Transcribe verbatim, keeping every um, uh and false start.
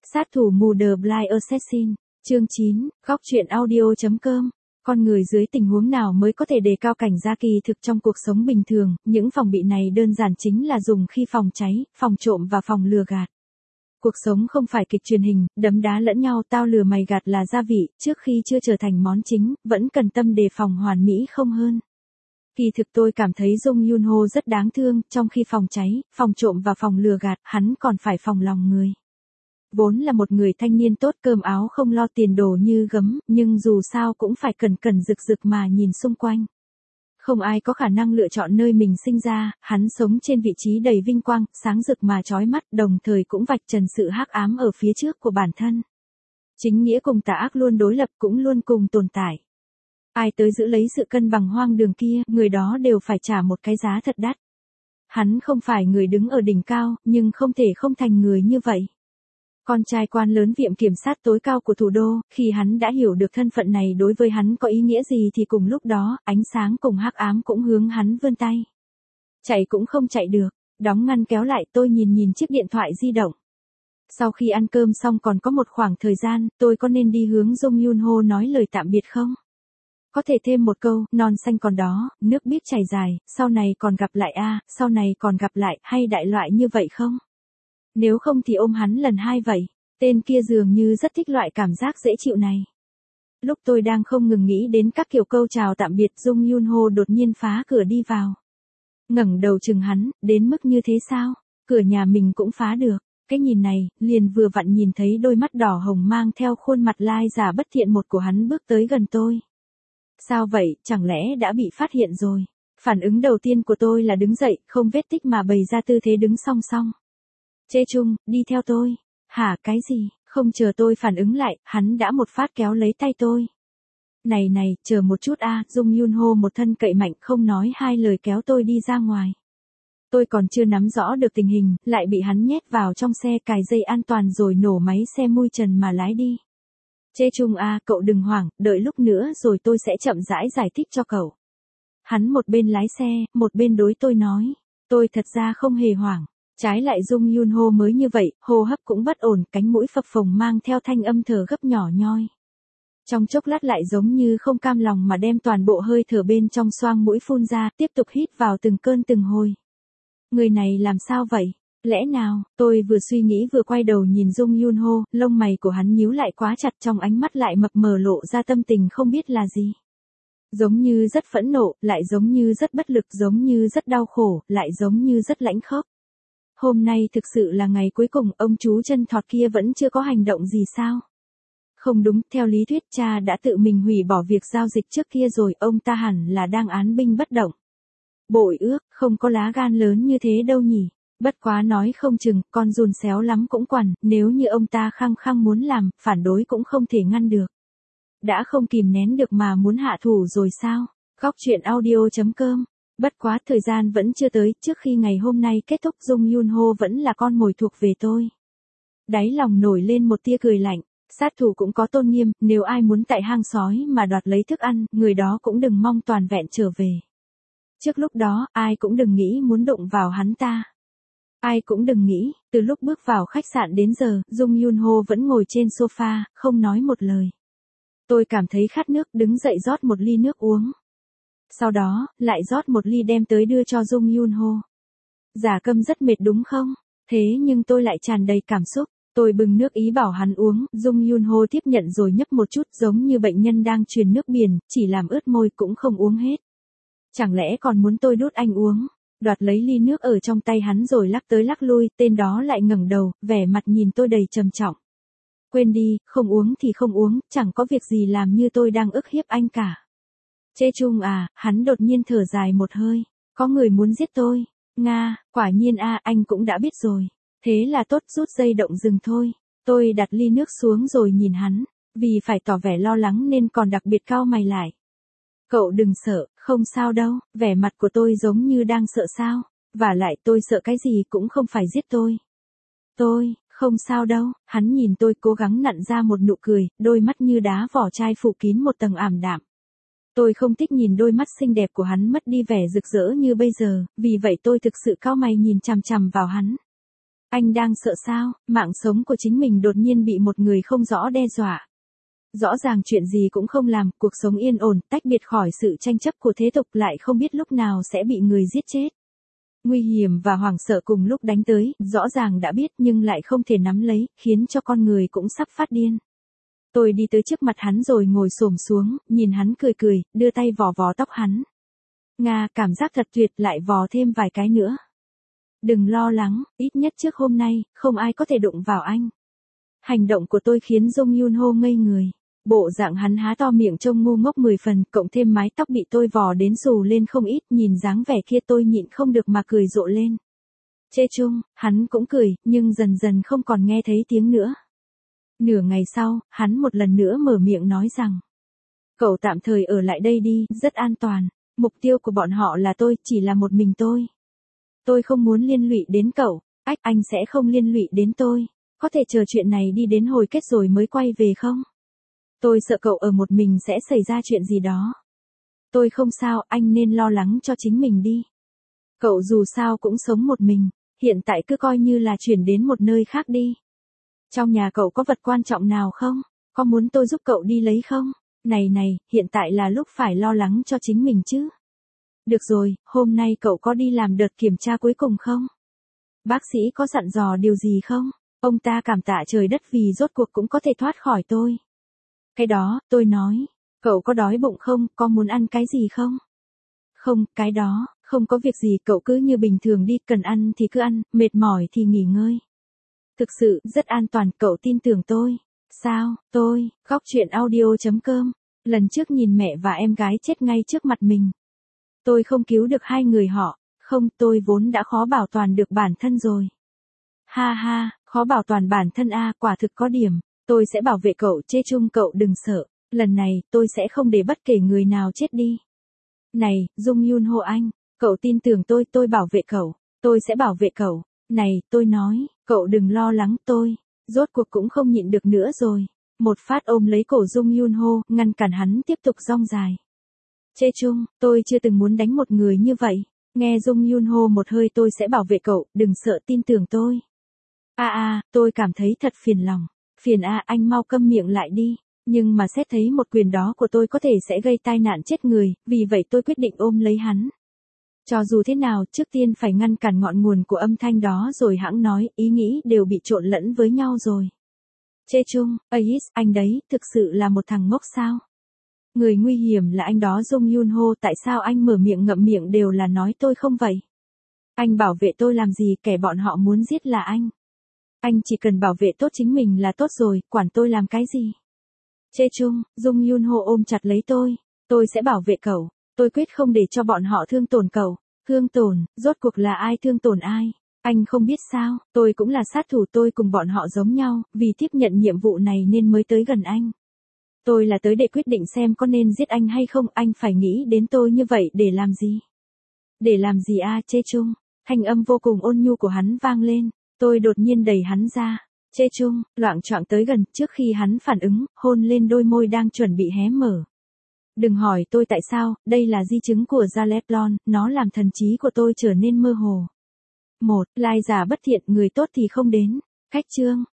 Sát thủ mù The Blind Assassin, chương chín, góc truyện audio.com. Con người dưới tình huống nào mới có thể đề cao cảnh giác kỳ thực trong cuộc sống bình thường, những phòng bị này đơn giản chính là dùng khi phòng cháy, phòng trộm và phòng lừa gạt. Cuộc sống không phải kịch truyền hình, đấm đá lẫn nhau tao lừa mày gạt là gia vị, trước khi chưa trở thành món chính, vẫn cần tâm đề phòng hoàn mỹ không hơn. Kỳ thực tôi cảm thấy Jung Yoon Ho rất đáng thương, trong khi phòng cháy, phòng trộm và phòng lừa gạt, hắn còn phải phòng lòng người. Vốn là một người thanh niên tốt, cơm áo không lo tiền đồ như gấm, nhưng dù sao cũng phải cẩn cẩn rực rực mà nhìn xung quanh. Không ai có khả năng lựa chọn nơi mình sinh ra, hắn sống trên vị trí đầy vinh quang, sáng rực mà chói mắt, đồng thời cũng vạch trần sự hắc ám ở phía trước của bản thân. Chính nghĩa cùng tà ác luôn đối lập, cũng luôn cùng tồn tại. Ai tới giữ lấy sự cân bằng hoang đường kia, người đó đều phải trả một cái giá thật đắt. Hắn không phải người đứng ở đỉnh cao, nhưng không thể không thành người như vậy. Con trai quan lớn viện kiểm sát tối cao của thủ đô, khi hắn đã hiểu được thân phận này đối với hắn có ý nghĩa gì thì cùng lúc đó, ánh sáng cùng hắc ám cũng hướng hắn vươn tay. Chạy cũng không chạy được, đóng ngăn kéo lại, tôi nhìn nhìn chiếc điện thoại di động. Sau khi ăn cơm xong còn có một khoảng thời gian, tôi có nên đi hướng Jung Yoon Ho nói lời tạm biệt không? Có thể thêm một câu, non xanh còn đó, nước biết chảy dài, sau này còn gặp lại a, sau này còn gặp lại, hay đại loại như vậy không? Nếu không thì ôm hắn lần hai vậy. Tên kia dường như rất thích loại cảm giác dễ chịu này. Lúc tôi đang không ngừng nghĩ đến các kiểu câu chào tạm biệt, Jung Yoon Ho đột nhiên phá cửa đi vào. Ngẩng đầu chừng hắn, đến mức như thế sao? Cửa nhà mình cũng phá được. Cái nhìn này, liền vừa vặn nhìn thấy đôi mắt đỏ hồng mang theo khuôn mặt lai giả bất thiện một của hắn bước tới gần tôi. Sao vậy, chẳng lẽ đã bị phát hiện rồi? Phản ứng đầu tiên của tôi là đứng dậy, không vết tích mà bày ra tư thế đứng song song. Chê Chung, đi theo tôi. Hả, cái gì? Không chờ tôi phản ứng lại, hắn đã một phát kéo lấy tay tôi. Này này, chờ một chút a, Jung Yoon Ho một thân cậy mạnh không nói hai lời kéo tôi đi ra ngoài. Tôi còn chưa nắm rõ được tình hình, lại bị hắn nhét vào trong xe, cài dây an toàn rồi nổ máy xe mui trần mà lái đi. Chê Chung a, cậu đừng hoảng, đợi lúc nữa rồi tôi sẽ chậm rãi giải thích cho cậu. Hắn một bên lái xe, một bên đối tôi nói. Tôi thật ra không hề hoảng. Trái lại Jung Yoon Ho mới như vậy, hô hấp cũng bất ổn, cánh mũi phập phồng mang theo thanh âm thở gấp nhỏ nhoi. Trong chốc lát lại giống như không cam lòng mà đem toàn bộ hơi thở bên trong xoang mũi phun ra, tiếp tục hít vào từng cơn từng hồi. Người này làm sao vậy? Lẽ nào? Tôi vừa suy nghĩ vừa quay đầu nhìn Jung Yoon Ho, lông mày của hắn nhíu lại quá chặt, trong ánh mắt lại mập mờ lộ ra tâm tình không biết là gì. Giống như rất phẫn nộ, lại giống như rất bất lực, giống như rất đau khổ, lại giống như rất lãnh khốc. Hôm nay thực sự là ngày cuối cùng, ông chú chân thọt kia vẫn chưa có hành động gì sao? Không đúng, theo lý thuyết cha đã tự mình hủy bỏ việc giao dịch trước kia rồi, ông ta hẳn là đang án binh bất động. Bội ước, không có lá gan lớn như thế đâu nhỉ? Bất quá nói không chừng, con giun xéo lắm cũng quằn, nếu như ông ta khăng khăng muốn làm, phản đối cũng không thể ngăn được. Đã không kìm nén được mà muốn hạ thủ rồi sao? Góc truyện audio.com. Bất quá thời gian vẫn chưa tới, trước khi ngày hôm nay kết thúc Jung Yoon Ho vẫn là con mồi thuộc về tôi. Đáy lòng nổi lên một tia cười lạnh, sát thủ cũng có tôn nghiêm, nếu ai muốn tại hang sói mà đoạt lấy thức ăn, người đó cũng đừng mong toàn vẹn trở về. Trước lúc đó, ai cũng đừng nghĩ muốn đụng vào hắn ta. Ai cũng đừng nghĩ, từ lúc bước vào khách sạn đến giờ, Jung Yoon Ho vẫn ngồi trên sofa, không nói một lời. Tôi cảm thấy khát nước, đứng dậy rót một ly nước uống. Sau đó, lại rót một ly đem tới đưa cho Jung Yoon Ho. Giả Câm rất mệt đúng không? Thế nhưng tôi lại tràn đầy cảm xúc. Tôi bưng nước ý bảo hắn uống, Jung Yoon Ho tiếp nhận rồi nhấp một chút giống như bệnh nhân đang truyền nước biển, chỉ làm ướt môi cũng không uống hết. Chẳng lẽ còn muốn tôi đút anh uống? Đoạt lấy ly nước ở trong tay hắn rồi lắc tới lắc lui, tên đó lại ngẩng đầu, vẻ mặt nhìn tôi đầy trầm trọng. Quên đi, không uống thì không uống, chẳng có việc gì làm như tôi đang ức hiếp anh cả. Chê Chung à, hắn đột nhiên thở dài một hơi. Có người muốn giết tôi. Nga, quả nhiên a, anh cũng đã biết rồi. Thế là tốt, rút dây động dừng thôi. Tôi đặt ly nước xuống rồi nhìn hắn. Vì phải tỏ vẻ lo lắng nên còn đặc biệt cau mày lại. Cậu đừng sợ, không sao đâu. Vẻ mặt của tôi giống như đang sợ sao. Vả lại tôi sợ cái gì cũng không phải giết tôi. Tôi, không sao đâu. Hắn nhìn tôi cố gắng nặn ra một nụ cười, đôi mắt như đá vỏ chai phủ kín một tầng ảm đạm. Tôi không thích nhìn đôi mắt xinh đẹp của hắn mất đi vẻ rực rỡ như bây giờ, vì vậy tôi thực sự cau mày nhìn chằm chằm vào hắn. Anh đang sợ sao, mạng sống của chính mình đột nhiên bị một người không rõ đe dọa. Rõ ràng chuyện gì cũng không làm, cuộc sống yên ổn, tách biệt khỏi sự tranh chấp của thế tục lại không biết lúc nào sẽ bị người giết chết. Nguy hiểm và hoảng sợ cùng lúc đánh tới, rõ ràng đã biết nhưng lại không thể nắm lấy, khiến cho con người cũng sắp phát điên. Tôi đi tới trước mặt hắn rồi ngồi xổm xuống, nhìn hắn cười cười, đưa tay vò vò tóc hắn. Nga, cảm giác thật tuyệt, lại vò thêm vài cái nữa. Đừng lo lắng, ít nhất trước hôm nay, không ai có thể đụng vào anh. Hành động của tôi khiến Jong Yun Ho ngây người. Bộ dạng hắn há to miệng trông ngu ngốc mười phần, cộng thêm mái tóc bị tôi vò đến xù lên không ít, nhìn dáng vẻ kia tôi nhịn không được mà cười rộ lên. Chê chung, hắn cũng cười, nhưng dần dần không còn nghe thấy tiếng nữa. Nửa ngày sau, hắn một lần nữa mở miệng nói rằng. Cậu tạm thời ở lại đây đi, rất an toàn. Mục tiêu của bọn họ là tôi, chỉ là một mình tôi. Tôi không muốn liên lụy đến cậu, ách anh sẽ không liên lụy đến tôi. Có thể chờ chuyện này đi đến hồi kết rồi mới quay về không? Tôi sợ cậu ở một mình sẽ xảy ra chuyện gì đó. Tôi không sao, anh nên lo lắng cho chính mình đi. Cậu dù sao cũng sống một mình, hiện tại cứ coi như là chuyển đến một nơi khác đi. Trong nhà cậu có vật quan trọng nào không? Có muốn tôi giúp cậu đi lấy không? Này này, hiện tại là lúc phải lo lắng cho chính mình chứ. Được rồi, hôm nay cậu có đi làm đợt kiểm tra cuối cùng không? Bác sĩ có dặn dò điều gì không? Ông ta cảm tạ trời đất vì rốt cuộc cũng có thể thoát khỏi tôi. Cái đó, tôi nói, cậu có đói bụng không, có muốn ăn cái gì không? Không, cái đó, không có việc gì, cậu cứ như bình thường đi, cần ăn thì cứ ăn, mệt mỏi thì nghỉ ngơi. Thực sự, rất an toàn, cậu tin tưởng tôi. Sao, tôi, góc truyện audio chấm com, lần trước nhìn mẹ và em gái chết ngay trước mặt mình. Tôi không cứu được hai người họ, không, tôi vốn đã khó bảo toàn được bản thân rồi. Ha ha, khó bảo toàn bản thân a, quả thực có điểm. Tôi sẽ bảo vệ cậu, Chê Chung, cậu đừng sợ, lần này, tôi sẽ không để bất kể người nào chết đi. Này, Jong Yun Ho anh, cậu tin tưởng tôi, tôi bảo vệ cậu, tôi sẽ bảo vệ cậu. Này, tôi nói, cậu đừng lo lắng, tôi, rốt cuộc cũng không nhịn được nữa rồi. Một phát ôm lấy cổ Jong Yun Ho, ngăn cản hắn tiếp tục rong dài. Chê Chung, tôi chưa từng muốn đánh một người như vậy. Nghe Jong Yun Ho một hơi, tôi sẽ bảo vệ cậu, đừng sợ, tin tưởng tôi. A a, tôi cảm thấy thật phiền lòng. Phiền a, anh mau câm miệng lại đi. Nhưng mà xét thấy một quyền đó của tôi có thể sẽ gây tai nạn chết người, vì vậy tôi quyết định ôm lấy hắn. Cho dù thế nào, trước tiên phải ngăn cản ngọn nguồn của âm thanh đó rồi hãng nói, ý nghĩ đều bị trộn lẫn với nhau rồi. Chê Chung, Ais, anh đấy, thực sự là một thằng ngốc sao? Người nguy hiểm là anh đó, Jong Yun Ho, tại sao anh mở miệng ngậm miệng đều là nói tôi không vậy? Anh bảo vệ tôi làm gì, kẻ bọn họ muốn giết là anh. Anh chỉ cần bảo vệ tốt chính mình là tốt rồi, quản tôi làm cái gì? Chê Chung, Jong Yun Ho ôm chặt lấy tôi. Tôi sẽ bảo vệ cậu. Tôi quyết không để cho bọn họ thương tổn cậu. Thương tổn, rốt cuộc là ai thương tổn ai? Anh không biết sao, tôi cũng là sát thủ, tôi cùng bọn họ giống nhau, vì tiếp nhận nhiệm vụ này nên mới tới gần anh. Tôi là tới để quyết định xem có nên giết anh hay không, anh phải nghĩ đến tôi như vậy để làm gì? Để làm gì a, Chê Chung? Thanh âm vô cùng ôn nhu của hắn vang lên. Tôi đột nhiên đẩy hắn ra. Chê Chung, loạng choạng tới gần, trước khi hắn phản ứng, hôn lên đôi môi đang chuẩn bị hé mở. Đừng hỏi tôi tại sao, đây là di chứng của Zaleplon, nó làm thần trí của tôi trở nên mơ hồ. Một, lai giả bất thiện, người tốt thì không đến. Khách chương.